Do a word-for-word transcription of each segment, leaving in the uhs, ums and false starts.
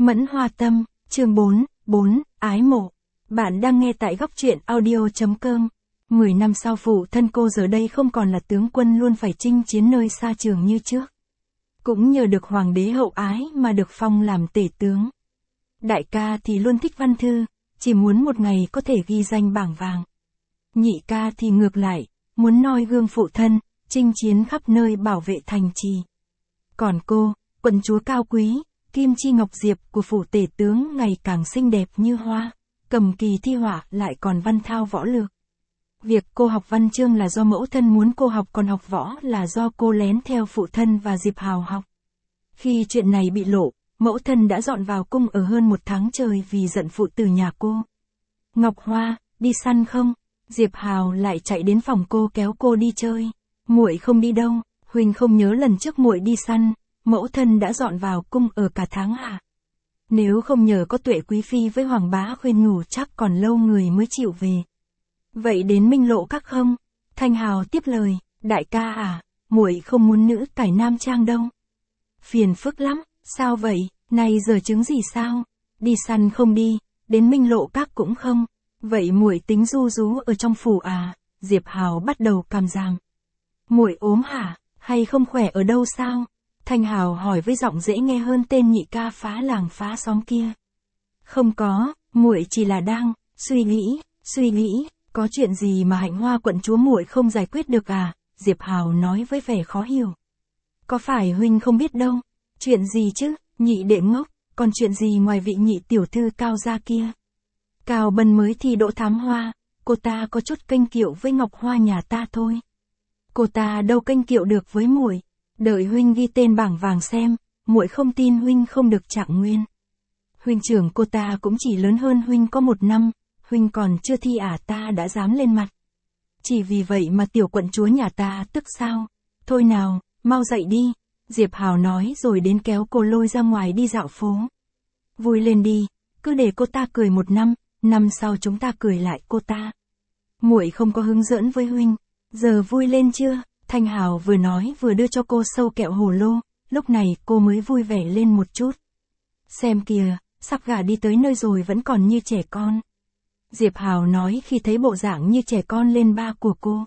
Mẫn Hoa Tâm, chương bốn, bốn, ái mộ. Bạn đang nghe tại góc truyện audio.com. Mười năm sau phụ thân cô giờ đây không còn là tướng quân luôn phải chinh chiến nơi xa trường như trước. Cũng nhờ được hoàng đế hậu ái mà được phong làm tể tướng. Đại ca thì luôn thích văn thư, chỉ muốn một ngày có thể ghi danh bảng vàng. Nhị ca thì ngược lại, muốn noi gương phụ thân, chinh chiến khắp nơi bảo vệ thành trì. Còn cô, quận chúa cao quý, Kim Chi Ngọc Diệp của phủ tể tướng ngày càng xinh đẹp như hoa, cầm kỳ thi họa lại còn văn thao võ lược. Việc cô học văn chương là do mẫu thân muốn cô học, còn học võ là do cô lén theo phụ thân và Diệp Hào học. Khi chuyện này bị lộ, mẫu thân đã dọn vào cung ở hơn một tháng trời vì giận phụ tử nhà cô. Ngọc Hoa, đi săn không? Diệp Hào lại chạy đến phòng cô kéo cô đi chơi. Muội không đi đâu, huynh không nhớ lần trước muội đi săn, mẫu thân đã dọn vào cung ở cả tháng à? Nếu không nhờ có Tuệ quý phi với Hoàng bá khuyên nhủ chắc còn lâu người mới chịu về. Vậy đến Minh Lộ các không? Thanh Hào tiếp lời, đại ca à, muội không muốn nữ cải nam trang đâu. Phiền phức lắm, sao vậy, này giờ chứng gì sao? Đi săn không đi, đến Minh Lộ các cũng không. Vậy muội tính du rú ở trong phủ à? Diệp Hào bắt đầu càm ràm. Muội ốm hả, hay không khỏe ở đâu sao? Thanh Hào hỏi với giọng dễ nghe hơn tên nhị ca phá làng phá xóm kia. Không có, muội chỉ là đang suy nghĩ, suy nghĩ, có chuyện gì mà Hạnh Hoa quận chúa muội không giải quyết được à? Diệp Hào nói với vẻ khó hiểu. Có phải huynh không biết đâu? Chuyện gì chứ? Nhị đệ ngốc, còn chuyện gì ngoài vị nhị tiểu thư Cao gia kia? Cao Bân mới thi đỗ thám hoa, cô ta có chút kênh kiệu với Ngọc Hoa nhà ta thôi. Cô ta đâu kênh kiệu được với muội. Đợi huynh ghi tên bảng vàng xem, muội không tin huynh không được trạng nguyên. Huynh trưởng cô ta cũng chỉ lớn hơn huynh có một năm, huynh còn chưa thi à, ta đã dám lên mặt. Chỉ vì vậy mà tiểu quận chúa nhà ta tức sao? Thôi nào, mau dậy đi, Diệp Hào nói rồi đến kéo cô lôi ra ngoài đi dạo phố. Vui lên đi, cứ để cô ta cười một năm, năm sau chúng ta cười lại cô ta. Muội không có hứng giỡn với huynh, giờ vui lên chưa? Thanh Hào vừa nói vừa đưa cho cô sâu kẹo hồ lô, lúc này cô mới vui vẻ lên một chút. Xem kìa, sắp gả đi tới nơi rồi vẫn còn như trẻ con. Diệp Hào nói khi thấy bộ dạng như trẻ con lên ba của cô.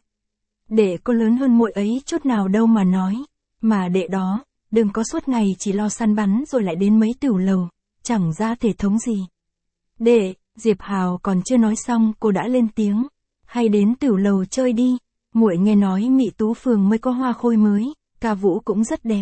Đệ cô lớn hơn muội ấy chút nào đâu mà nói, mà đệ đó, đừng có suốt ngày chỉ lo săn bắn rồi lại đến mấy tửu lầu, chẳng ra thể thống gì. Đệ, Diệp Hào còn chưa nói xong cô đã lên tiếng, hay đến tửu lầu chơi đi. Muội nghe nói Mị Tú phường mới có hoa khôi mới, ca vũ cũng rất đẹp.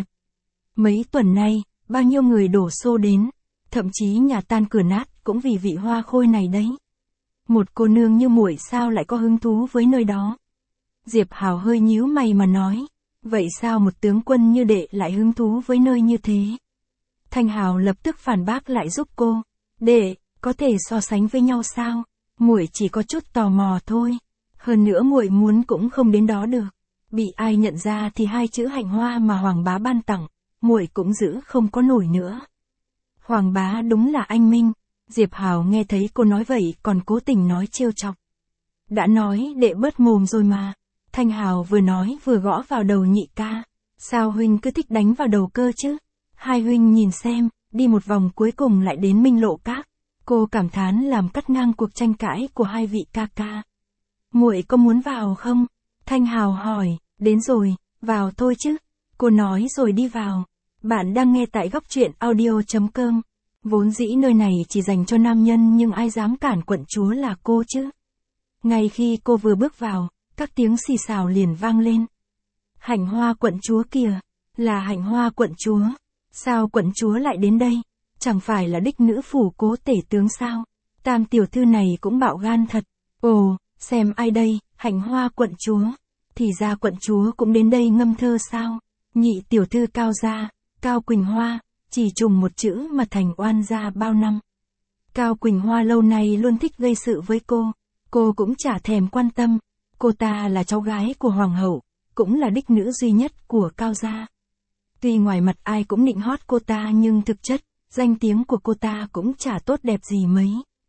Mấy tuần nay, bao nhiêu người đổ xô đến, thậm chí nhà tan cửa nát cũng vì vị hoa khôi này đấy. Một cô nương như muội sao lại có hứng thú với nơi đó? Diệp Hào hơi nhíu mày mà nói, vậy sao một tướng quân như đệ lại hứng thú với nơi như thế? Thanh Hào lập tức phản bác lại giúp cô, đệ, có thể so sánh với nhau sao? Muội chỉ có chút tò mò thôi. Hơn nữa muội muốn cũng không đến đó được. Bị ai nhận ra thì hai chữ Hạnh Hoa mà Hoàng bá ban tặng, muội cũng giữ không có nổi nữa. Hoàng bá đúng là anh minh. Diệp Hào nghe thấy cô nói vậy còn cố tình nói trêu chọc. Đã nói đệ bớt mồm rồi mà. Thanh Hào vừa nói vừa gõ vào đầu nhị ca. Sao huynh cứ thích đánh vào đầu cơ chứ? Hai huynh nhìn xem, đi một vòng cuối cùng lại đến Minh Lộ các. Cô cảm thán làm cắt ngang cuộc tranh cãi của hai vị ca ca. Muội có muốn vào không? Thanh Hào hỏi, đến rồi, vào thôi chứ. Cô nói rồi đi vào. Bạn đang nghe tại góc truyện audio.com. Vốn dĩ nơi này chỉ dành cho nam nhân nhưng ai dám cản quận chúa là cô chứ. Ngay khi cô vừa bước vào, các tiếng xì xào liền vang lên. Hạnh Hoa quận chúa kìa, là Hạnh Hoa quận chúa. Sao quận chúa lại đến đây? Chẳng phải là đích nữ phủ cố tể tướng sao? Tam tiểu thư này cũng bạo gan thật. Ồ, xem ai đây, Hạnh Hoa quận chúa. Thì ra quận chúa cũng đến đây ngâm thơ sao? Nhị tiểu thư Cao gia, Cao Quỳnh Hoa, chỉ trùng một chữ mà thành oan gia bao năm. Cao Quỳnh Hoa lâu nay luôn thích gây sự với cô, cô cũng chả thèm quan tâm. Cô ta là cháu gái của hoàng hậu, cũng là đích nữ duy nhất của Cao gia. Tuy ngoài mặt ai cũng nịnh hót cô ta nhưng thực chất, danh tiếng của cô ta cũng chả tốt đẹp gì mấy.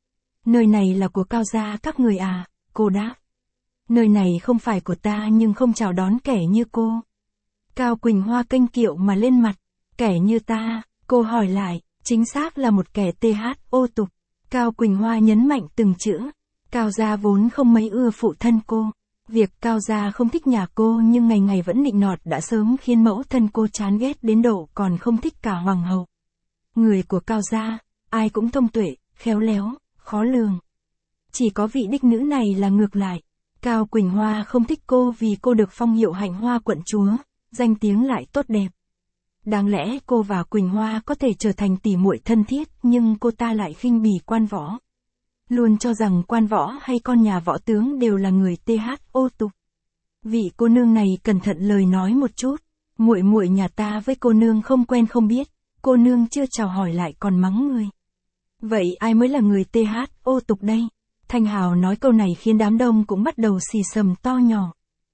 Nơi này là của Cao gia các người à? Cô đáp. Nơi này không phải của ta nhưng không chào đón kẻ như cô. Cao Quỳnh Hoa kênh kiệu mà lên mặt. Kẻ như ta, cô hỏi lại, Chính xác là một kẻ tê hát ô tục. Cao Quỳnh Hoa nhấn mạnh từng chữ. Cao gia vốn không mấy ưa phụ thân cô. Việc Cao gia không thích nhà cô nhưng ngày ngày vẫn nịnh nọt đã sớm khiến mẫu thân cô chán ghét đến độ còn không thích cả hoàng hậu. Người của Cao gia, ai cũng thông tuệ, khéo léo, khó lường. Chỉ có vị đích nữ này là ngược lại. Cao Quỳnh Hoa không thích cô vì cô được phong hiệu hạnh hoa quận chúa, danh tiếng lại tốt đẹp. Đáng lẽ cô và Quỳnh Hoa có thể trở thành tỉ muội thân thiết nhưng cô ta lại khinh bỉ quan võ. Luôn cho rằng quan võ hay con nhà võ tướng đều là người tê hát ô tục. Vị cô nương này cẩn thận lời nói một chút, muội muội nhà ta với cô nương không quen không biết, cô nương chưa chào hỏi lại còn mắng người. Vậy ai mới là người tê hát ô tục đây? Thanh Hào nói câu này khiến đám đông cũng bắt đầu xì xầm to nhỏ.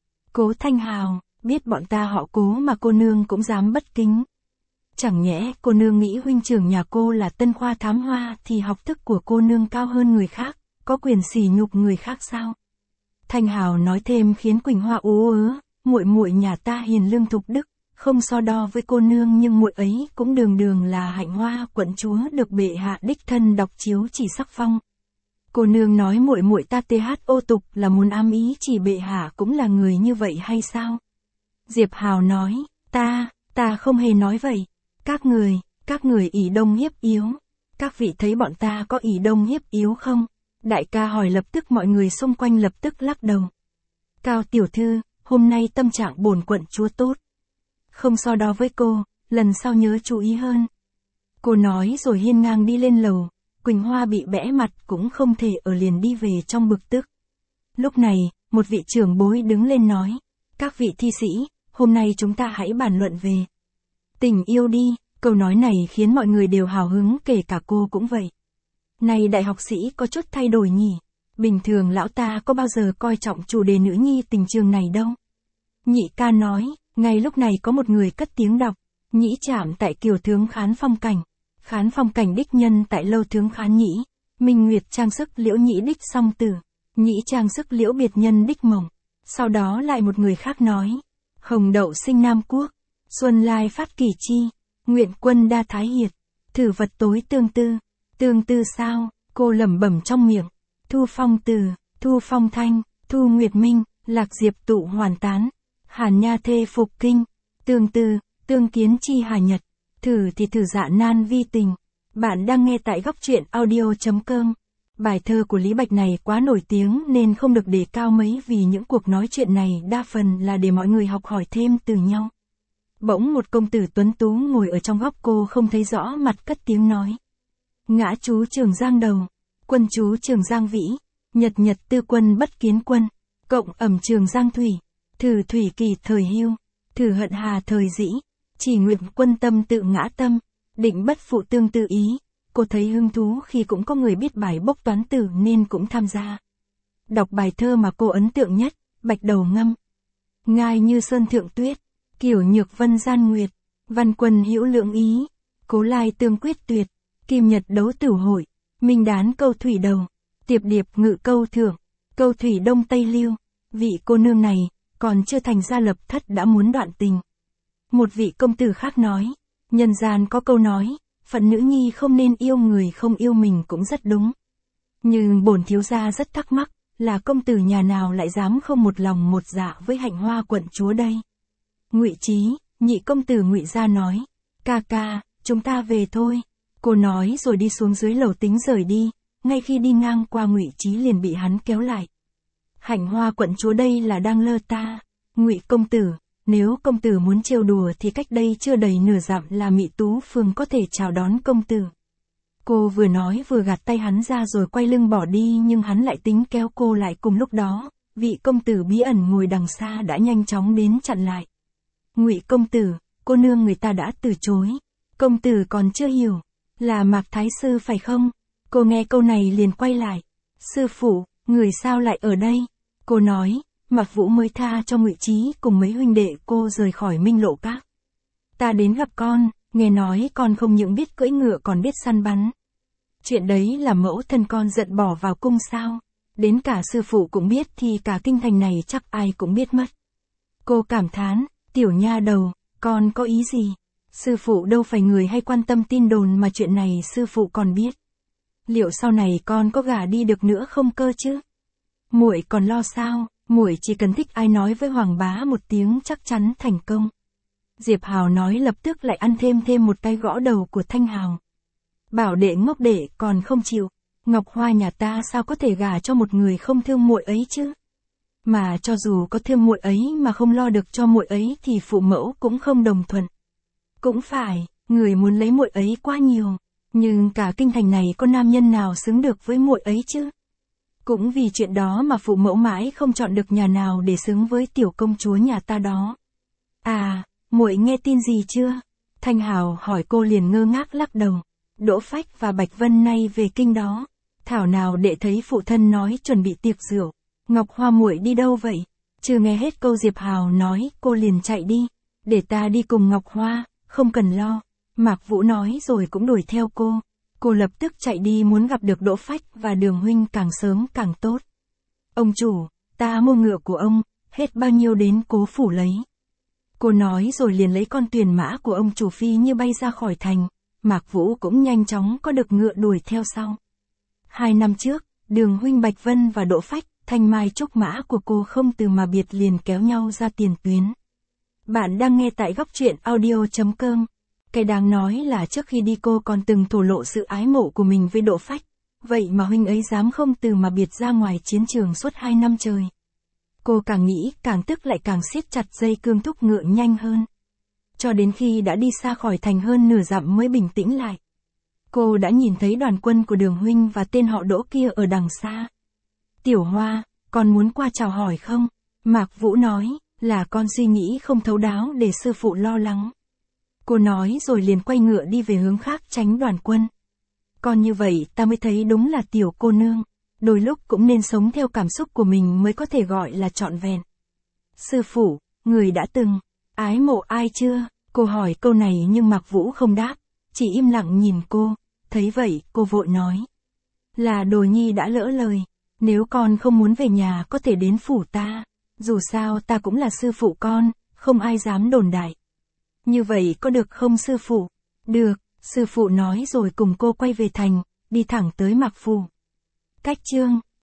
Cố Thanh Hào, biết bọn ta họ Cố mà cô nương cũng dám bất kính. Chẳng nhẽ cô nương nghĩ huynh trưởng nhà cô là Tân Khoa Thám Hoa thì học thức của cô nương cao hơn người khác, có quyền sỉ nhục người khác sao? Thanh Hào nói thêm khiến Quỳnh Hoa ú ớ, muội muội nhà ta hiền lương thục đức, không so đo với cô nương nhưng muội ấy cũng đường đường là hạnh hoa quận chúa được bệ hạ đích thân đọc chiếu chỉ sắc phong. Cô nương nói muội muội ta tê hát ô tục là muốn ám ý chỉ bệ hạ cũng là người như vậy hay sao? Diệp Hào nói, ta, ta không hề nói vậy. Các người, các người ỷ đông hiếp yếu. Các vị thấy bọn ta có ỷ đông hiếp yếu không? Đại ca hỏi lập tức mọi người xung quanh lập tức lắc đầu. Cao tiểu thư, hôm nay tâm trạng bổn quận chúa tốt. Không so đo với cô, lần sau nhớ chú ý hơn. Cô nói rồi hiên ngang đi lên lầu. Quỳnh Hoa bị bẽ mặt cũng không thể ở liền đi về trong bực tức. Lúc này, một vị trưởng bối đứng lên nói. Các vị thi sĩ, hôm nay chúng ta hãy bàn luận về tình yêu đi. Câu nói này khiến mọi người đều hào hứng kể cả cô cũng vậy. Này đại học sĩ có chút thay đổi nhỉ. Bình thường lão ta có bao giờ coi trọng chủ đề nữ nhi tình trường này đâu. Nhị ca nói, ngay lúc này có một người cất tiếng đọc. Nhĩ trạm tại kiều tướng khán phong cảnh. Khán phong cảnh đích nhân tại lâu tướng khán nhĩ. Minh Nguyệt trang sức liễu nhĩ đích song tử. Nhĩ trang sức liễu biệt nhân đích mộng. Sau đó lại một người khác nói. Hồng đậu sinh Nam Quốc. Xuân lai phát kỳ chi. Nguyện quân đa thái hiệt. Thử vật tối tương tư. Tương tư sao? Cô lẩm bẩm trong miệng. Thu phong từ, thu phong thanh, thu nguyệt minh, lạc diệp tụ hoàn tán. Hàn nha thê phục kinh. Tương tư, tương kiến chi hà nhật. Thử thì thử dạ nan vi tình. Bạn đang nghe tại góc truyện audio.com. Bài thơ của Lý Bạch này quá nổi tiếng nên không được đề cao mấy vì những cuộc nói chuyện này đa phần là để mọi người học hỏi thêm từ nhau. Bỗng một công tử tuấn tú ngồi ở trong góc cô không thấy rõ mặt cất tiếng nói. Ngã chú Trường Giang đầu, quân chú Trường Giang vĩ, nhật nhật tư quân bất kiến quân, cộng ẩm Trường Giang thủy, thử thủy kỳ thời hưu, thử hận hà thời dĩ, chỉ nguyện quân tâm tự ngã tâm, định bất phụ tương tự ý. Cô thấy hứng thú khi cũng có người biết bài bốc toán tử nên cũng tham gia. Đọc bài thơ mà cô ấn tượng nhất, Bạch Đầu ngâm. Ngai như sơn thượng tuyết, kiểu nhược vân gian nguyệt, văn quân hữu lượng ý, cố lai tương quyết tuyệt, kim nhật đấu tử hội, minh đán câu thủy đầu, tiệp điệp ngự câu thượng, câu thủy đông tây lưu. Vị cô nương này, còn chưa thành gia lập thất đã muốn đoạn tình. Một vị công tử khác nói, nhân gian có câu nói, phận nữ nhi không nên yêu người không yêu mình cũng rất đúng. Nhưng bổn thiếu gia rất thắc mắc, là công tử nhà nào lại dám không một lòng một dạ với hạnh hoa quận chúa đây? Ngụy Trí, nhị công tử Ngụy gia nói, ca ca, chúng ta về thôi. Cô nói rồi đi xuống dưới lầu tính rời đi, ngay khi đi ngang qua Ngụy Trí liền bị hắn kéo lại. Hạnh hoa quận chúa đây là đang lơ ta. Ngụy công tử, nếu công tử muốn trêu đùa thì cách đây chưa đầy nửa dặm là Mị Tú Phường có thể chào đón công tử. Cô vừa nói vừa gạt tay hắn ra rồi quay lưng bỏ đi nhưng hắn lại tính kéo cô lại cùng lúc đó. Vị công tử bí ẩn ngồi đằng xa đã nhanh chóng đến chặn lại. Ngụy công tử, cô nương người ta đã từ chối. Công tử còn chưa hiểu, là Mạc Thái Sư phải không? Cô nghe câu này liền quay lại. Sư phụ, người sao lại ở đây? Cô nói, Mạc Vũ mới tha cho Ngụy Trí cùng mấy huynh đệ cô rời khỏi Minh Lộ Các. Ta đến gặp con, nghe nói con không những biết cưỡi ngựa còn biết săn bắn. Chuyện đấy là mẫu thân con giận bỏ vào cung sao? Đến cả sư phụ cũng biết thì cả kinh thành này chắc ai cũng biết mất. Cô cảm thán, tiểu nha đầu, con có ý gì? Sư phụ đâu phải người hay quan tâm tin đồn mà chuyện này sư phụ còn biết. Liệu sau này con có gả đi được nữa không cơ chứ? Muội còn lo sao, muội chỉ cần thích ai nói với Hoàng bá một tiếng chắc chắn thành công. Diệp Hào nói lập tức lại ăn thêm thêm một cái gõ đầu của Thanh Hào. Bảo đệ ngốc đệ còn không chịu, Ngọc Hoa nhà ta sao có thể gả cho một người không thương muội ấy chứ? Mà cho dù có thương muội ấy mà không lo được cho muội ấy thì phụ mẫu cũng không đồng thuận. Cũng phải, người muốn lấy muội ấy quá nhiều, nhưng cả kinh thành này có nam nhân nào xứng được với muội ấy chứ? Cũng vì chuyện đó mà phụ mẫu mãi không chọn được nhà nào để xứng với tiểu công chúa nhà ta đó. À, muội nghe tin gì chưa? Thanh Hào hỏi cô liền ngơ ngác lắc đầu. Đỗ Phách và Bạch Vân nay về kinh đó. Thảo nào đệ thấy phụ thân nói chuẩn bị tiệc rượu. Ngọc Hoa muội đi đâu vậy? Chưa nghe hết câu Diệp Hào nói, cô liền chạy đi. Để ta đi cùng Ngọc Hoa, không cần lo. Mạc Vũ nói rồi cũng đuổi theo cô. Cô lập tức chạy đi muốn gặp được Đỗ Phách và Đường huynh càng sớm càng tốt. Ông chủ, ta mua ngựa của ông, hết bao nhiêu đến Cố phủ lấy. Cô nói rồi liền lấy con tuyền mã của ông chủ phi như bay ra khỏi thành. Mạc Vũ cũng nhanh chóng có được ngựa đuổi theo sau. Hai năm trước, Đường huynh Bạch Vân và Đỗ Phách, thanh mai trúc mã của cô không từ mà biệt liền kéo nhau ra tiền tuyến. Bạn đang nghe tại góc truyện audio chấm com. Cái đáng nói là trước khi đi cô còn từng thổ lộ sự ái mộ của mình với Đỗ Phách. Vậy mà huynh ấy dám không từ mà biệt ra ngoài chiến trường suốt hai năm trời. Cô càng nghĩ càng tức lại càng siết chặt dây cương thúc ngựa nhanh hơn. Cho đến khi đã đi xa khỏi thành hơn nửa dặm mới bình tĩnh lại. Cô đã nhìn thấy đoàn quân của Đường huynh và tên họ Đỗ kia ở đằng xa. Tiểu Hoa, con muốn qua chào hỏi không? Mạc Vũ nói, là con suy nghĩ không thấu đáo để sư phụ lo lắng. Cô nói rồi liền quay ngựa đi về hướng khác tránh đoàn quân. Còn như vậy ta mới thấy đúng là tiểu cô nương. Đôi lúc cũng nên sống theo cảm xúc của mình mới có thể gọi là trọn vẹn. Sư phụ, người đã từng ái mộ ai chưa? Cô hỏi câu này nhưng Mạc Vũ không đáp, chỉ im lặng nhìn cô. Thấy vậy, cô vội nói. Là Đồ Nhi đã lỡ lời. Nếu con không muốn về nhà có thể đến phủ ta. Dù sao ta cũng là sư phụ con, không ai dám đồn đại. Như vậy có được không sư phụ? Được, sư phụ nói rồi cùng cô quay về thành, đi thẳng tới Mạc phủ. Cách chương